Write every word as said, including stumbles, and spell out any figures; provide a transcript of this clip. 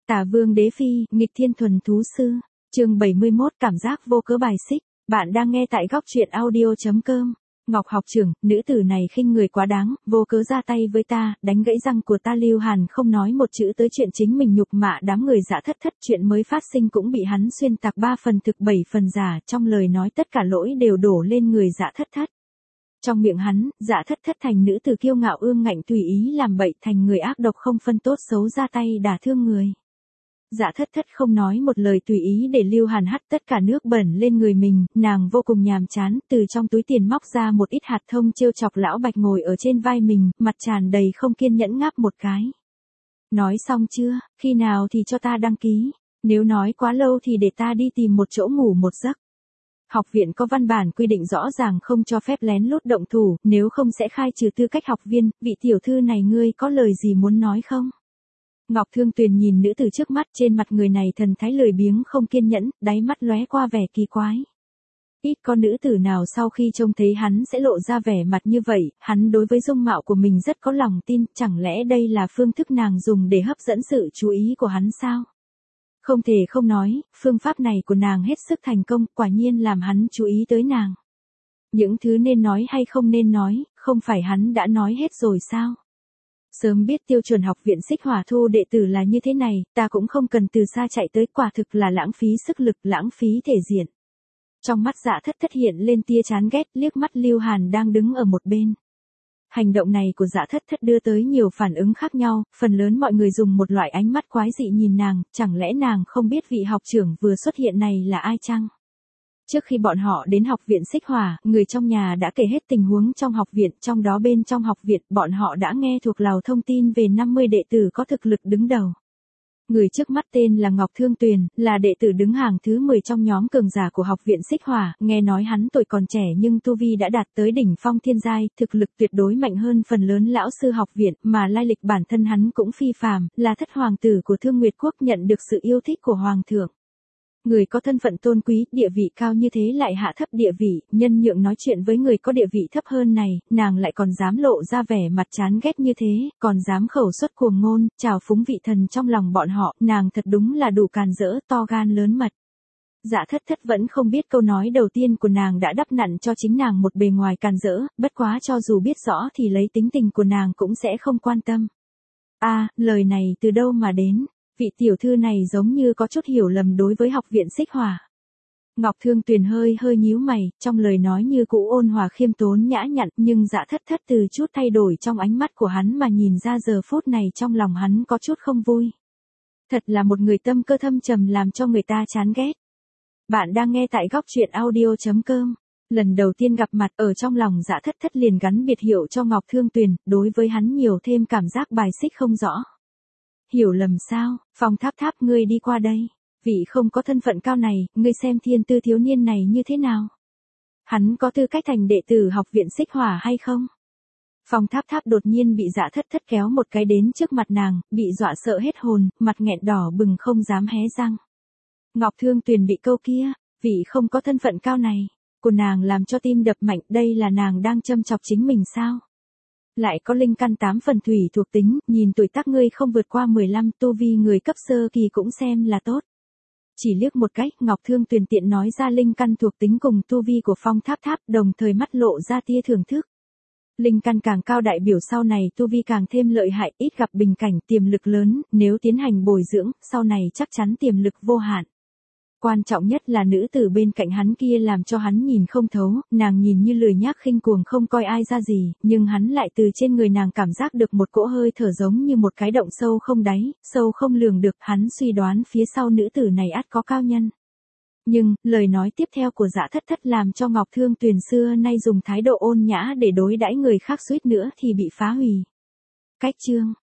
Tả Vương Đế Phi, nghịch thiên thuần thú sư. Chương bảy mươi mốt, cảm giác vô cớ bài xích. Bạn đang nghe tại góc truyện audio chấm com. Ngọc học trưởng, nữ tử này khinh người quá đáng, vô cớ ra tay với ta, đánh gãy răng của ta. Lưu Hàn không nói một chữ tới chuyện chính mình nhục mạ đám người Dạ Thất Thất, chuyện mới phát sinh cũng bị hắn xuyên tạc ba phần thực bảy phần giả, trong lời nói tất cả lỗi đều đổ lên người Dạ Thất Thất. Trong miệng hắn, Dạ Thất Thất thành nữ tử kiêu ngạo ương ngạnh tùy ý làm bậy, thành người ác độc không phân tốt xấu ra tay đả thương người. Dạ Thất Thất không nói một lời tùy ý để Lưu Hàn hắt tất cả nước bẩn lên người mình, nàng vô cùng nhàm chán, từ trong túi tiền móc ra một ít hạt thông trêu chọc lão Bạch ngồi ở trên vai mình, mặt tràn đầy không kiên nhẫn ngáp một cái. Nói xong chưa, khi nào thì cho ta đăng ký, nếu nói quá lâu thì để ta đi tìm một chỗ ngủ một giấc. Học viện có văn bản quy định rõ ràng không cho phép lén lút động thủ, nếu không sẽ khai trừ tư cách học viên. Vị tiểu thư này ngươi có lời gì muốn nói không? Ngọc Thương Tuyền nhìn nữ tử trước mắt, trên mặt người này thần thái lười biếng không kiên nhẫn, đáy mắt lóe qua vẻ kỳ quái. Ít có nữ tử nào sau khi trông thấy hắn sẽ lộ ra vẻ mặt như vậy, hắn đối với dung mạo của mình rất có lòng tin, chẳng lẽ đây là phương thức nàng dùng để hấp dẫn sự chú ý của hắn sao? Không thể không nói, phương pháp này của nàng hết sức thành công, quả nhiên làm hắn chú ý tới nàng. Những thứ nên nói hay không nên nói, không phải hắn đã nói hết rồi sao? Sớm biết tiêu chuẩn học viện Xích Hỏa thu đệ tử là như thế này, ta cũng không cần từ xa chạy tới, quả thực là lãng phí sức lực, lãng phí thể diện. Trong mắt Dạ Thất Thất hiện lên tia chán ghét, liếc mắt Lưu Hàn đang đứng ở một bên. Hành động này của Dạ Thất Thất đưa tới nhiều phản ứng khác nhau, phần lớn mọi người dùng một loại ánh mắt quái dị nhìn nàng, chẳng lẽ nàng không biết vị học trưởng vừa xuất hiện này là ai chăng? Trước khi bọn họ đến học viện Xích Hỏa, người trong nhà đã kể hết tình huống trong học viện, trong đó bên trong học viện, bọn họ đã nghe thuộc lầu thông tin về năm mươi đệ tử có thực lực đứng đầu. Người trước mắt tên là Ngọc Thương Tuyền, là đệ tử đứng hàng thứ mười trong nhóm cường giả của học viện Xích Hỏa, nghe nói hắn tuổi còn trẻ nhưng tu vi đã đạt tới đỉnh phong thiên giai, thực lực tuyệt đối mạnh hơn phần lớn lão sư học viện, mà lai lịch bản thân hắn cũng phi phàm, là thất hoàng tử của Thương Nguyệt Quốc, nhận được sự yêu thích của hoàng thượng. Người có thân phận tôn quý, địa vị cao như thế lại hạ thấp địa vị, nhân nhượng nói chuyện với người có địa vị thấp hơn này, nàng lại còn dám lộ ra vẻ mặt chán ghét như thế, còn dám khẩu xuất cuồng ngôn, trào phúng vị thần trong lòng bọn họ, nàng thật đúng là đủ càn rỡ, to gan lớn mật. Dạ Thất Thất vẫn không biết câu nói đầu tiên của nàng đã đắp nặn cho chính nàng một bề ngoài càn rỡ, bất quá cho dù biết rõ thì lấy tính tình của nàng cũng sẽ không quan tâm. A, à, lời này từ đâu mà đến? Vị tiểu thư này giống như có chút hiểu lầm đối với học viện Xích Hỏa. Ngọc Thương Tuyền hơi hơi nhíu mày, trong lời nói như cũ ôn hòa khiêm tốn nhã nhặn, nhưng Dạ Thất Thất từ chút thay đổi trong ánh mắt của hắn mà nhìn ra giờ phút này trong lòng hắn có chút không vui. Thật là một người tâm cơ thâm trầm làm cho người ta chán ghét. Bạn đang nghe tại góc truyện audio chấm com. Lần đầu tiên gặp mặt, ở trong lòng Dạ Thất Thất liền gắn biệt hiệu cho Ngọc Thương Tuyền, đối với hắn nhiều thêm cảm giác bài xích không rõ. Hiểu lầm sao? Phong Tháp Tháp, ngươi đi qua đây. Vị không có thân phận cao này, ngươi xem thiên tư thiếu niên này như thế nào? Hắn có tư cách thành đệ tử học viện Xích Hỏa hay không? Phong Tháp Tháp đột nhiên bị Dạ Thất Thất kéo một cái đến trước mặt nàng, bị dọa sợ hết hồn, mặt nghẹn đỏ bừng không dám hé răng. Ngọc Thương Tuyền bị câu kia, vị không có thân phận cao này, của nàng làm cho tim đập mạnh, đây là nàng đang châm chọc chính mình sao? Lại có linh căn tám phần thủy thuộc tính, nhìn tuổi tác ngươi không vượt qua mười lăm, tu vi người cấp sơ kỳ cũng xem là tốt. Chỉ liếc một cách, Ngọc Thương Tuyền tiện nói ra linh căn thuộc tính cùng tu vi của Phong Tháp Tháp, đồng thời mắt lộ ra tia thưởng thức. Linh căn càng cao đại biểu sau này tu vi càng thêm lợi hại, ít gặp bình cảnh, tiềm lực lớn, nếu tiến hành bồi dưỡng, sau này chắc chắn tiềm lực vô hạn. Quan trọng nhất là nữ tử bên cạnh hắn kia làm cho hắn nhìn không thấu, nàng nhìn như lười nhác khinh cuồng không coi ai ra gì, nhưng hắn lại từ trên người nàng cảm giác được một cỗ hơi thở giống như một cái động sâu không đáy, sâu không lường được, hắn suy đoán phía sau nữ tử này ắt có cao nhân. Nhưng, lời nói tiếp theo của Dạ Thất Thất làm cho Ngọc Thương Tuyền xưa nay dùng thái độ ôn nhã để đối đãi người khác suýt nữa thì bị phá hủy. Cách chương,